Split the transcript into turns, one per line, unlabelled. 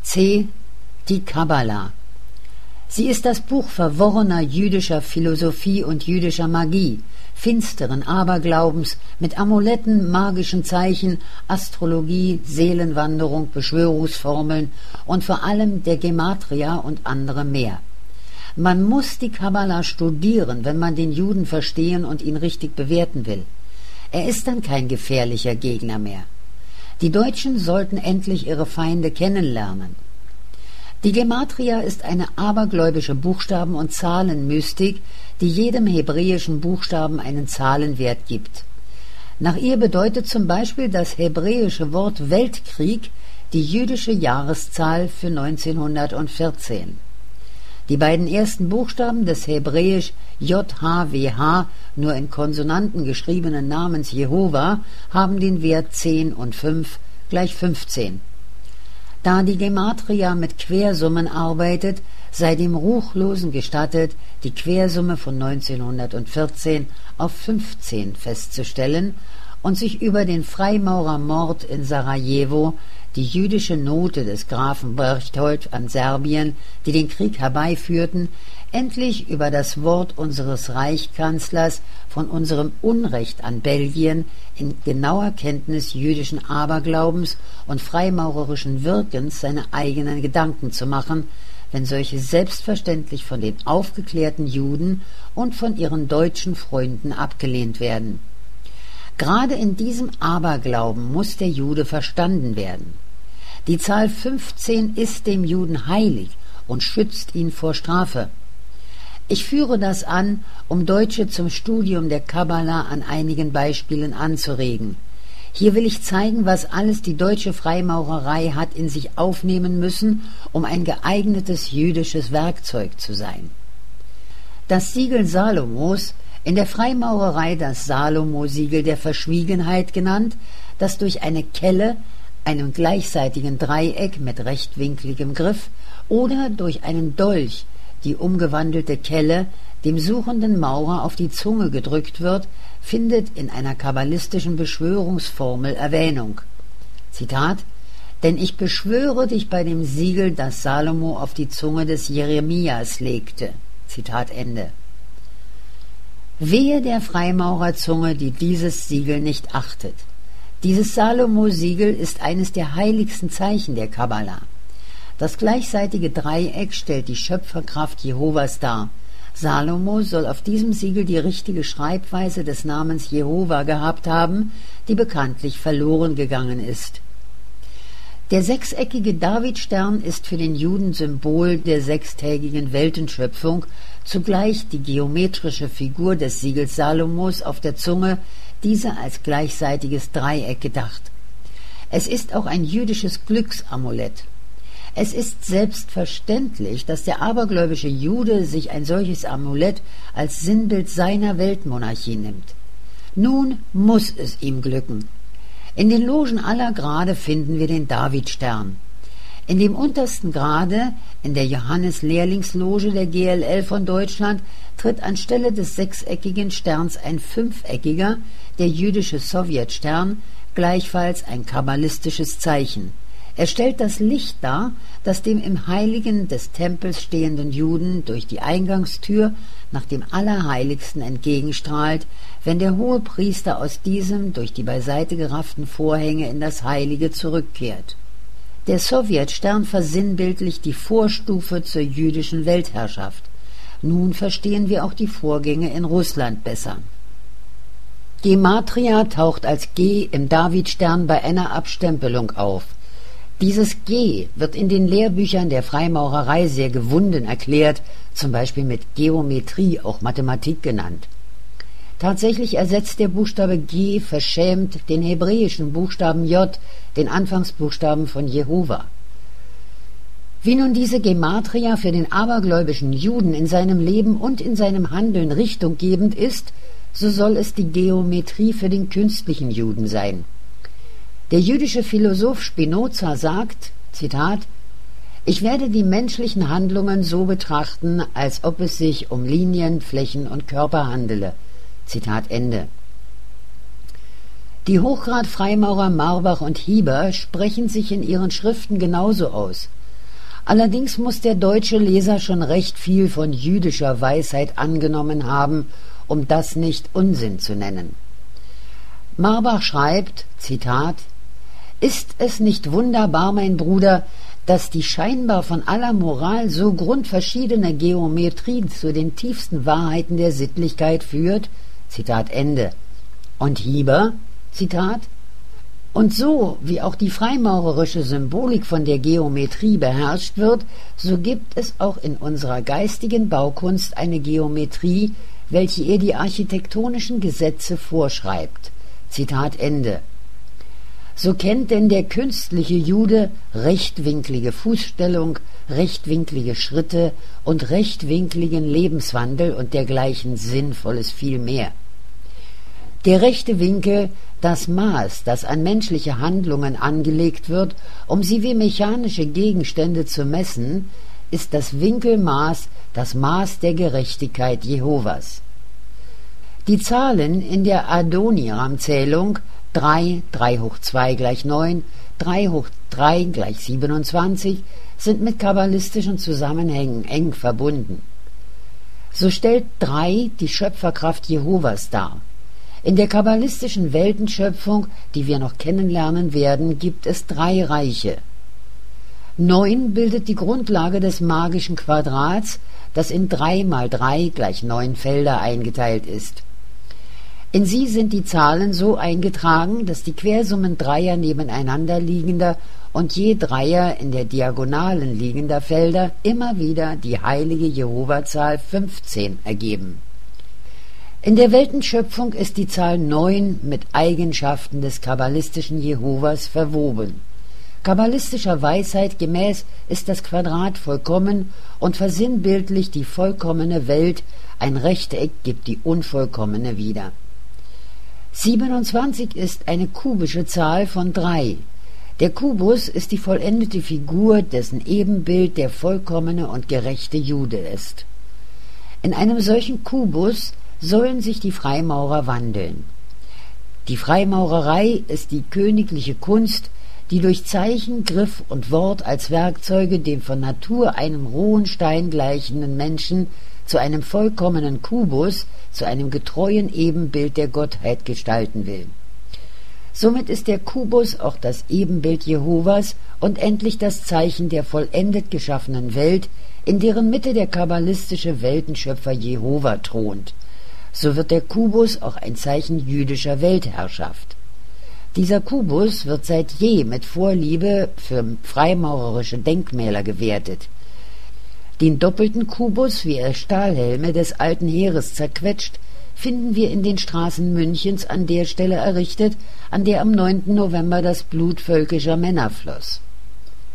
C. Die Kabbala. Sie ist das Buch verworrener jüdischer Philosophie und jüdischer Magie, finsteren Aberglaubens, mit Amuletten, magischen Zeichen, Astrologie, Seelenwanderung, Beschwörungsformeln und vor allem der Gematria und anderem mehr. Man muss die Kabbala studieren, wenn man den Juden verstehen und ihn richtig bewerten will. Er ist dann kein gefährlicher Gegner mehr. Die Deutschen sollten endlich ihre Feinde kennenlernen. Die Gematria ist eine abergläubische Buchstaben- und Zahlenmystik, die jedem hebräischen Buchstaben einen Zahlenwert gibt. Nach ihr bedeutet zum Beispiel das hebräische Wort Weltkrieg die jüdische Jahreszahl für 1914. Die beiden ersten Buchstaben des hebräisch JHWH, nur in Konsonanten geschriebenen Namens Jehova, haben den Wert 10 und 5 gleich 15. Da die Gematria mit Quersummen arbeitet, sei dem Ruchlosen gestattet, die Quersumme von 1914 auf 15 festzustellen und sich über den Freimaurermord in Sarajevo, die jüdische Note des Grafen Berchtold an Serbien, die den Krieg herbeiführten, endlich über das Wort unseres Reichskanzlers von unserem Unrecht an Belgien in genauer Kenntnis jüdischen Aberglaubens und freimaurerischen Wirkens seine eigenen Gedanken zu machen, wenn solche selbstverständlich von den aufgeklärten Juden und von ihren deutschen Freunden abgelehnt werden. Gerade in diesem Aberglauben muss der Jude verstanden werden. Die Zahl 15 ist dem Juden heilig und schützt ihn vor Strafe. Ich führe das an, um Deutsche zum Studium der Kabbala an einigen Beispielen anzuregen. Hier will ich zeigen, was alles die deutsche Freimaurerei hat in sich aufnehmen müssen, um ein geeignetes jüdisches Werkzeug zu sein. Das Siegel Salomos, in der Freimaurerei das Salomo-Siegel der Verschwiegenheit genannt, das durch eine Kelle, einem gleichseitigen Dreieck mit rechtwinkligem Griff oder durch einen Dolch, die umgewandelte Kelle, dem suchenden Maurer auf die Zunge gedrückt wird, findet in einer kabbalistischen Beschwörungsformel Erwähnung. Zitat: »Denn ich beschwöre dich bei dem Siegel, das Salomo auf die Zunge des Jeremias legte.« Zitat Ende. Wehe der Freimaurerzunge, die dieses Siegel nicht achtet. Dieses Salomo-Siegel ist eines der heiligsten Zeichen der Kabbala. Das gleichseitige Dreieck stellt die Schöpferkraft Jehovas dar. Salomo soll auf diesem Siegel die richtige Schreibweise des Namens Jehova gehabt haben, die bekanntlich verloren gegangen ist. Der sechseckige Davidstern ist für den Juden Symbol der sechstägigen Weltenschöpfung, zugleich die geometrische Figur des Siegels Salomos auf der Zunge, diese als gleichseitiges Dreieck gedacht. Es ist auch ein jüdisches Glücksamulett. Es ist selbstverständlich, dass der abergläubische Jude sich ein solches Amulett als Sinnbild seiner Weltmonarchie nimmt. Nun muss es ihm glücken. In den Logen aller Grade finden wir den Davidstern. In dem untersten Grade, in der Johannes-Lehrlingsloge der GLL von Deutschland, tritt anstelle des sechseckigen Sterns ein fünfeckiger, der jüdische Sowjetstern, gleichfalls ein kabbalistisches Zeichen. Er stellt das Licht dar, das dem im Heiligen des Tempels stehenden Juden durch die Eingangstür nach dem Allerheiligsten entgegenstrahlt, wenn der Hohepriester aus diesem durch die beiseite gerafften Vorhänge in das Heilige zurückkehrt. Der Sowjetstern versinnbildlicht die Vorstufe zur jüdischen Weltherrschaft. Nun verstehen wir auch die Vorgänge in Russland besser. Gematria taucht als G im Davidstern bei einer Abstempelung auf. Dieses G wird in den Lehrbüchern der Freimaurerei sehr gewunden erklärt, zum Beispiel mit Geometrie, auch Mathematik genannt. Tatsächlich ersetzt der Buchstabe G verschämt den hebräischen Buchstaben J, den Anfangsbuchstaben von Jehova. Wie nun diese Gematria für den abergläubischen Juden in seinem Leben und in seinem Handeln richtunggebend ist, so soll es die Geometrie für den künstlichen Juden sein. Der jüdische Philosoph Spinoza sagt, Zitat, »Ich werde die menschlichen Handlungen so betrachten, als ob es sich um Linien, Flächen und Körper handele.« Zitat Ende. Die Hochgrad-Freimaurer Marbach und Hieber sprechen sich in ihren Schriften genauso aus. Allerdings muss der deutsche Leser schon recht viel von jüdischer Weisheit angenommen haben, um das nicht Unsinn zu nennen. Marbach schreibt, Zitat, »Ist es nicht wunderbar, mein Bruder, dass die scheinbar von aller Moral so grundverschiedene Geometrie zu den tiefsten Wahrheiten der Sittlichkeit führt?« Zitat Ende. Und Hieber, Zitat, »Und so, wie auch die freimaurerische Symbolik von der Geometrie beherrscht wird, so gibt es auch in unserer geistigen Baukunst eine Geometrie, welche ihr die architektonischen Gesetze vorschreibt.« Zitat Ende. So kennt denn der künstliche Jude rechtwinklige Fußstellung, rechtwinklige Schritte und rechtwinkligen Lebenswandel und dergleichen Sinnvolles viel mehr. Der rechte Winkel, das Maß, das an menschliche Handlungen angelegt wird, um sie wie mechanische Gegenstände zu messen, ist das Winkelmaß, das Maß der Gerechtigkeit Jehovas. Die Zahlen in der Adoniram-Zählung 3, 3 hoch 2 gleich 9, 3 hoch 3 gleich 27 sind mit kabbalistischen Zusammenhängen eng verbunden. So stellt 3 die Schöpferkraft Jehovas dar. In der kabbalistischen Weltenschöpfung, die wir noch kennenlernen werden, gibt es 3 Reiche. 9 bildet die Grundlage des magischen Quadrats, das in 3 mal 3 gleich 9 Felder eingeteilt ist. In sie sind die Zahlen so eingetragen, dass die Quersummen Dreier nebeneinander liegender und je Dreier in der Diagonalen liegender Felder immer wieder die heilige Jehova-Zahl 15 ergeben. In der Weltenschöpfung ist die Zahl 9 mit Eigenschaften des kabbalistischen Jehovas verwoben. Kabbalistischer Weisheit gemäß ist das Quadrat vollkommen und versinnbildlicht die vollkommene Welt, ein Rechteck gibt die unvollkommene wieder. 27 ist eine kubische Zahl von 3. Der Kubus ist die vollendete Figur, dessen Ebenbild der vollkommene und gerechte Jude ist. In einem solchen Kubus sollen sich die Freimaurer wandeln. Die Freimaurerei ist die königliche Kunst, die durch Zeichen, Griff und Wort als Werkzeuge den von Natur einem rohen Stein gleichenden Menschen zu einem vollkommenen Kubus, zu einem getreuen Ebenbild der Gottheit gestalten will. Somit ist der Kubus auch das Ebenbild Jehovas und endlich das Zeichen der vollendet geschaffenen Welt, in deren Mitte der kabbalistische Weltenschöpfer Jehova thront. So wird der Kubus auch ein Zeichen jüdischer Weltherrschaft. Dieser Kubus wird seit je mit Vorliebe für freimaurerische Denkmäler gewertet. Den doppelten Kubus, wie er Stahlhelme des alten Heeres zerquetscht, finden wir in den Straßen Münchens an der Stelle errichtet, an der am 9. November das Blut völkischer Männer floss.